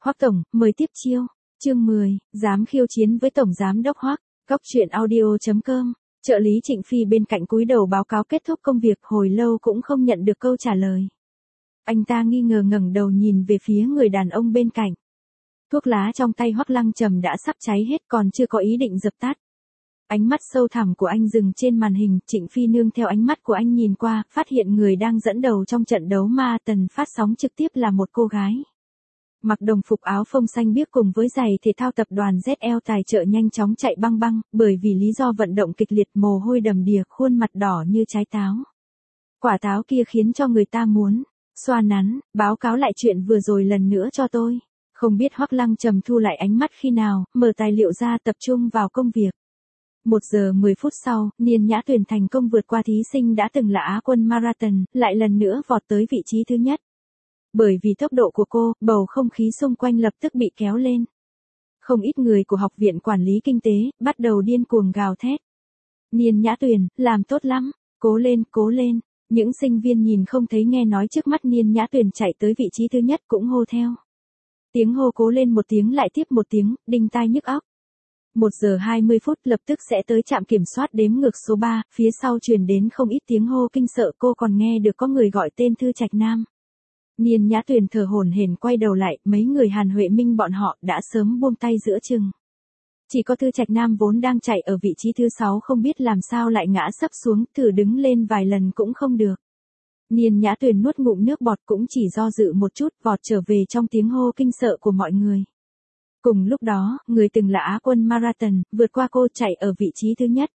Hoắc tổng, mời tiếp chiêu. Chương 10, dám khiêu chiến với tổng giám đốc Hoắc. Góc truyện audio.com. Trợ lý Trịnh Phi bên cạnh cúi đầu báo cáo kết thúc công việc, hồi lâu cũng không nhận được câu trả lời. Anh ta nghi ngờ ngẩng đầu nhìn về phía người đàn ông bên cạnh. Thuốc lá trong tay Hoắc Lăng Trầm đã sắp cháy hết, còn chưa có ý định dập tắt. Ánh mắt sâu thẳm của anh dừng trên màn hình, Trịnh Phi nương theo ánh mắt của anh nhìn qua, phát hiện người đang dẫn đầu trong trận đấu ma tần phát sóng trực tiếp là một cô gái. Mặc đồng phục áo phông xanh biếc cùng với giày thể thao tập đoàn ZL tài trợ nhanh chóng chạy băng băng, bởi vì lý do vận động kịch liệt mồ hôi đầm đìa, khuôn mặt đỏ như trái táo. Quả táo kia khiến cho người ta muốn xoa nắn. Báo cáo lại chuyện vừa rồi lần nữa cho tôi. Không biết Hoắc Lăng Trầm thu lại ánh mắt khi nào, mở tài liệu ra tập trung vào công việc. 1 giờ 10 phút sau, Niên Nhã Tuyền thành công vượt qua thí sinh đã từng là Á quân marathon, lại lần nữa vọt tới vị trí thứ nhất. Bởi vì tốc độ của cô, bầu không khí xung quanh lập tức bị kéo lên. Không ít người của Học viện Quản lý Kinh tế bắt đầu điên cuồng gào thét. Niên Nhã Tuyền, làm tốt lắm, cố lên, cố lên. Những sinh viên nhìn không thấy nghe nói trước mắt Niên Nhã Tuyền chạy tới vị trí thứ nhất cũng hô theo. Tiếng hô cố lên một tiếng lại tiếp một tiếng, đinh tai nhức óc. 1 giờ 20 phút lập tức sẽ tới trạm kiểm soát đếm ngược số 3, phía sau truyền đến không ít tiếng hô kinh sợ, cô còn nghe được có người gọi tên Thư Trạch Nam. Niên Nhã Tuyền thở hổn hển quay đầu lại, mấy người Hàn Huệ Minh bọn họ đã sớm buông tay giữa chừng. Chỉ có Thư Trạch Nam vốn đang chạy ở vị trí thứ 6 không biết làm sao lại ngã sấp xuống, thử đứng lên vài lần cũng không được. Niên Nhã Tuyền nuốt ngụm nước bọt, cũng chỉ do dự một chút, vọt trở về trong tiếng hô kinh sợ của mọi người. Cùng lúc đó, người từng là Á quân marathon, vượt qua cô chạy ở vị trí thứ nhất.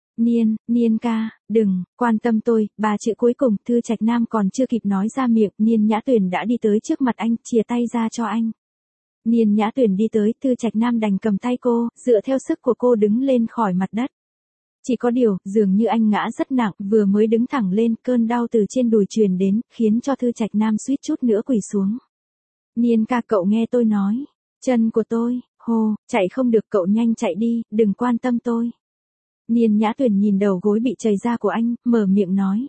Niên ca, đừng, quan tâm tôi, 3 chữ cuối cùng, Thư Trạch Nam còn chưa kịp nói ra miệng, Niên Nhã Tuyền đã đi tới trước mặt anh, chìa tay ra cho anh. Niên Nhã Tuyền đi tới, Thư Trạch Nam đành cầm tay cô, dựa theo sức của cô đứng lên khỏi mặt đất. Chỉ có điều, dường như anh ngã rất nặng, vừa mới đứng thẳng lên, cơn đau từ trên đùi truyền đến, khiến cho Thư Trạch Nam suýt chút nữa quỳ xuống. Niên ca, cậu nghe tôi nói. Chân của tôi, chạy không được, cậu nhanh chạy đi, đừng quan tâm tôi. Niên Nhã Tuyền nhìn đầu gối bị chảy ra của anh, mở miệng nói.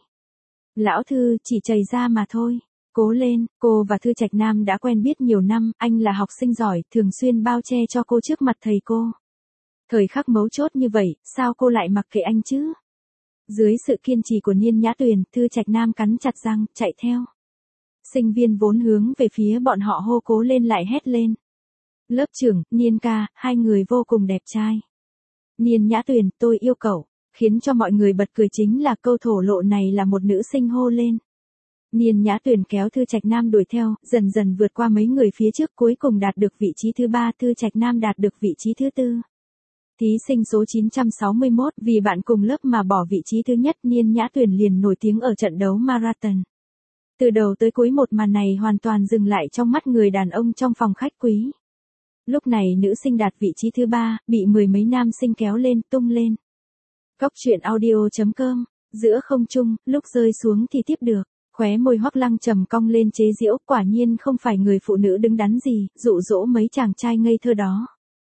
Lão Thư, chỉ chảy ra mà thôi. Cố lên, cô và Thư Trạch Nam đã quen biết nhiều năm, anh là học sinh giỏi, thường xuyên bao che cho cô trước mặt thầy cô. Thời khắc mấu chốt như vậy, sao cô lại mặc kệ anh chứ? Dưới sự kiên trì của Niên Nhã Tuyền, Thư Trạch Nam cắn chặt răng, chạy theo. Sinh viên vốn hướng về phía bọn họ hô cố lên lại hét lên. Lớp trưởng, Niên ca, hai người vô cùng đẹp trai. Niên Nhã Tuyền, tôi yêu cậu. Khiến cho mọi người bật cười chính là câu thổ lộ này là một nữ sinh hô lên. Niên Nhã Tuyền kéo Thư Trạch Nam đuổi theo, dần dần vượt qua mấy người phía trước, cuối cùng đạt được vị trí thứ 3, Thư Trạch Nam đạt được vị trí thứ 4. Thí sinh số 961, vì bạn cùng lớp mà bỏ vị trí thứ nhất, Niên Nhã Tuyền liền nổi tiếng ở trận đấu marathon. Từ đầu tới cuối một màn này hoàn toàn dừng lại trong mắt người đàn ông trong phòng khách quý. Lúc này nữ sinh đạt vị trí thứ 3, bị mười mấy nam sinh kéo lên, tung lên. Góc truyện audio.com, giữa không trung, lúc rơi xuống thì tiếp được. Khóe môi Hoắc Lăng Trầm cong lên chế giễu, quả nhiên không phải người phụ nữ đứng đắn gì, dụ dỗ mấy chàng trai ngây thơ đó.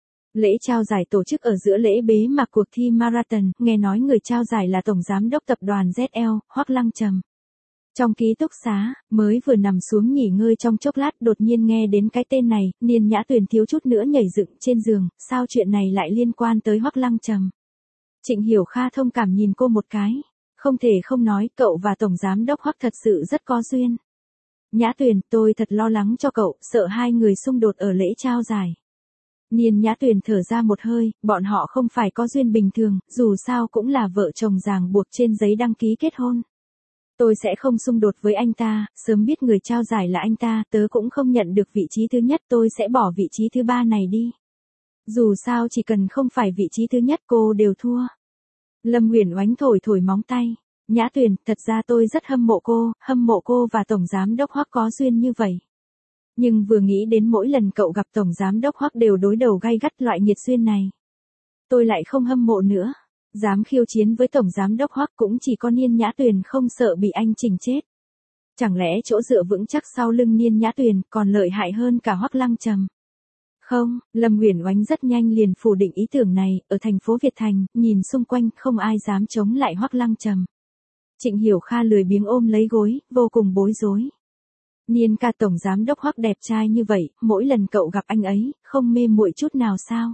Lễ trao giải tổ chức ở giữa lễ bế mạc cuộc thi marathon, nghe nói người trao giải là Tổng Giám đốc Tập đoàn ZL, Hoắc Lăng Trầm. Trong ký túc xá, mới vừa nằm xuống nghỉ ngơi trong chốc lát, đột nhiên nghe đến cái tên này, Niên Nhã Tuyền thiếu chút nữa nhảy dựng trên giường, sao chuyện này lại liên quan tới Hoắc Lăng Trầm. Trịnh Hiểu Kha thông cảm nhìn cô một cái, không thể không nói, cậu và Tổng Giám đốc Hoắc thật sự rất có duyên. Nhã Tuyền, tôi thật lo lắng cho cậu, sợ hai người xung đột ở lễ trao giải. Niên Nhã Tuyền thở ra một hơi, bọn họ không phải có duyên bình thường, dù sao cũng là vợ chồng ràng buộc trên giấy đăng ký kết hôn. Tôi sẽ không xung đột với anh ta, sớm biết người trao giải là anh ta, tớ cũng không nhận được vị trí thứ nhất, tôi sẽ bỏ vị trí thứ 3 này đi. Dù sao chỉ cần không phải vị trí thứ nhất cô đều thua. Lâm Uyển Oánh thổi móng tay. Nhã Tuyền, thật ra tôi rất hâm mộ cô và Tổng Giám đốc Hoắc có duyên như vậy. Nhưng vừa nghĩ đến mỗi lần cậu gặp Tổng Giám đốc Hoắc đều đối đầu gay gắt loại nhiệt duyên này. Tôi lại không hâm mộ nữa. Dám khiêu chiến với Tổng Giám đốc Hoắc cũng chỉ có Niên Nhã Tuyền không sợ bị anh chỉnh chết. Chẳng lẽ chỗ dựa vững chắc sau lưng Niên Nhã Tuyền còn lợi hại hơn cả Hoắc Lăng Trầm? Không, Lâm Uyển Oánh rất nhanh liền phủ định ý tưởng này, ở thành phố Việt Thành, nhìn xung quanh không ai dám chống lại Hoắc Lăng Trầm. Trịnh Hiểu Kha lười biếng ôm lấy gối, vô cùng bối rối. Niên ca tổng giám đốc Hoắc đẹp trai như vậy, mỗi lần cậu gặp anh ấy, không mê muội chút nào sao?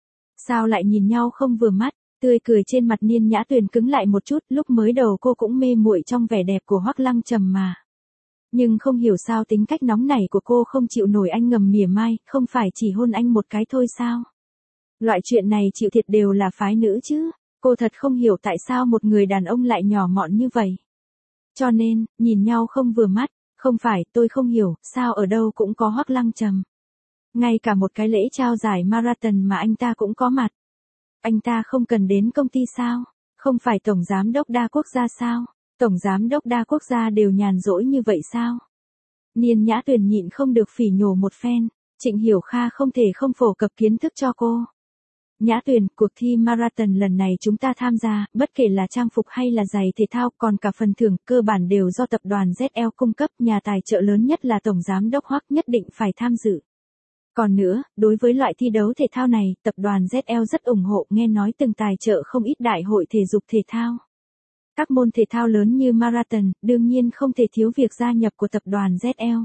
Sao lại nhìn nhau không vừa mắt? Tươi cười trên mặt Niên Nhã Tuyền cứng lại một chút, lúc mới đầu cô cũng mê muội trong vẻ đẹp của Hoắc Lăng Trầm mà. Nhưng không hiểu sao tính cách nóng nảy của cô không chịu nổi anh ngầm mỉa mai, không phải chỉ hôn anh một cái thôi sao? Loại chuyện này chịu thiệt đều là phái nữ chứ. Cô thật không hiểu tại sao một người đàn ông lại nhỏ mọn như vậy. Cho nên, nhìn nhau không vừa mắt, không phải, tôi không hiểu, sao ở đâu cũng có Hoắc Lăng Trầm. Ngay cả một cái lễ trao giải marathon mà anh ta cũng có mặt. Anh ta không cần đến công ty sao? Không phải tổng giám đốc đa quốc gia sao? Tổng giám đốc đa quốc gia đều nhàn rỗi như vậy sao? Niên Nhã Tuyền nhịn không được phỉ nhổ một phen, Trịnh Hiểu Kha không thể không phổ cập kiến thức cho cô. Nhã Tuyền, cuộc thi marathon lần này chúng ta tham gia, bất kể là trang phục hay là giày thể thao, còn cả phần thưởng, cơ bản đều do tập đoàn ZL cung cấp, nhà tài trợ lớn nhất là tổng giám đốc Hoắc nhất định phải tham dự. Còn nữa, đối với loại thi đấu thể thao này, tập đoàn ZL rất ủng hộ, nghe nói từng tài trợ không ít đại hội thể dục thể thao. Các môn thể thao lớn như marathon, đương nhiên không thể thiếu việc gia nhập của tập đoàn ZL.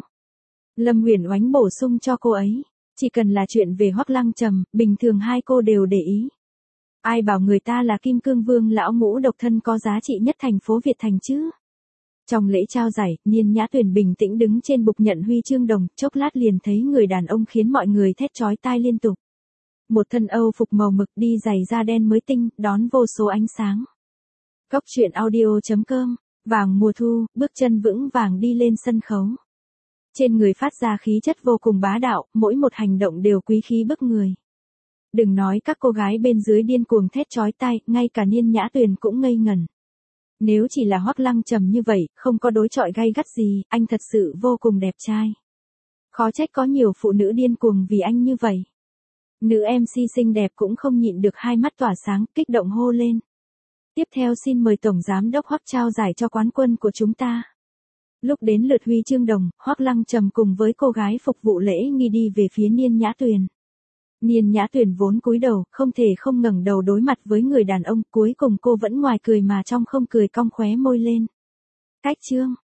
Lâm Uyển Oánh bổ sung cho cô ấy, chỉ cần là chuyện về Hoắc Lăng Trầm, bình thường hai cô đều để ý. Ai bảo người ta là Kim Cương Vương lão ngũ độc thân có giá trị nhất thành phố Việt Thành chứ? Trong lễ trao giải, Niên Nhã Tuyền bình tĩnh đứng trên bục nhận huy chương đồng, chốc lát liền thấy người đàn ông khiến mọi người thét chói tai liên tục. Một thân Âu phục màu mực đi giày da đen mới tinh, đón vô số ánh sáng. Góc truyện audio.com, vàng mùa thu, bước chân vững vàng đi lên sân khấu. Trên người phát ra khí chất vô cùng bá đạo, mỗi một hành động đều quý khí bức người. Đừng nói các cô gái bên dưới điên cuồng thét chói tai, ngay cả Niên Nhã Tuyền cũng ngây ngẩn. Nếu chỉ là Hoắc Lăng Trầm như vậy, không có đối chọi gay gắt gì, anh thật sự vô cùng đẹp trai. Khó trách có nhiều phụ nữ điên cuồng vì anh như vậy. Nữ MC xinh đẹp cũng không nhịn được hai mắt tỏa sáng, kích động hô lên. Tiếp theo xin mời Tổng Giám đốc Hoắc trao giải cho quán quân của chúng ta. Lúc đến lượt huy chương đồng, Hoắc Lăng Trầm cùng với cô gái phục vụ lễ nghi đi về phía Niên Nhã Tuyền. Niên Nhã Tuyền vốn cúi đầu, không thể không ngẩng đầu đối mặt với người đàn ông, cuối cùng cô vẫn ngoài cười mà trong không cười cong khóe môi lên. Cách chương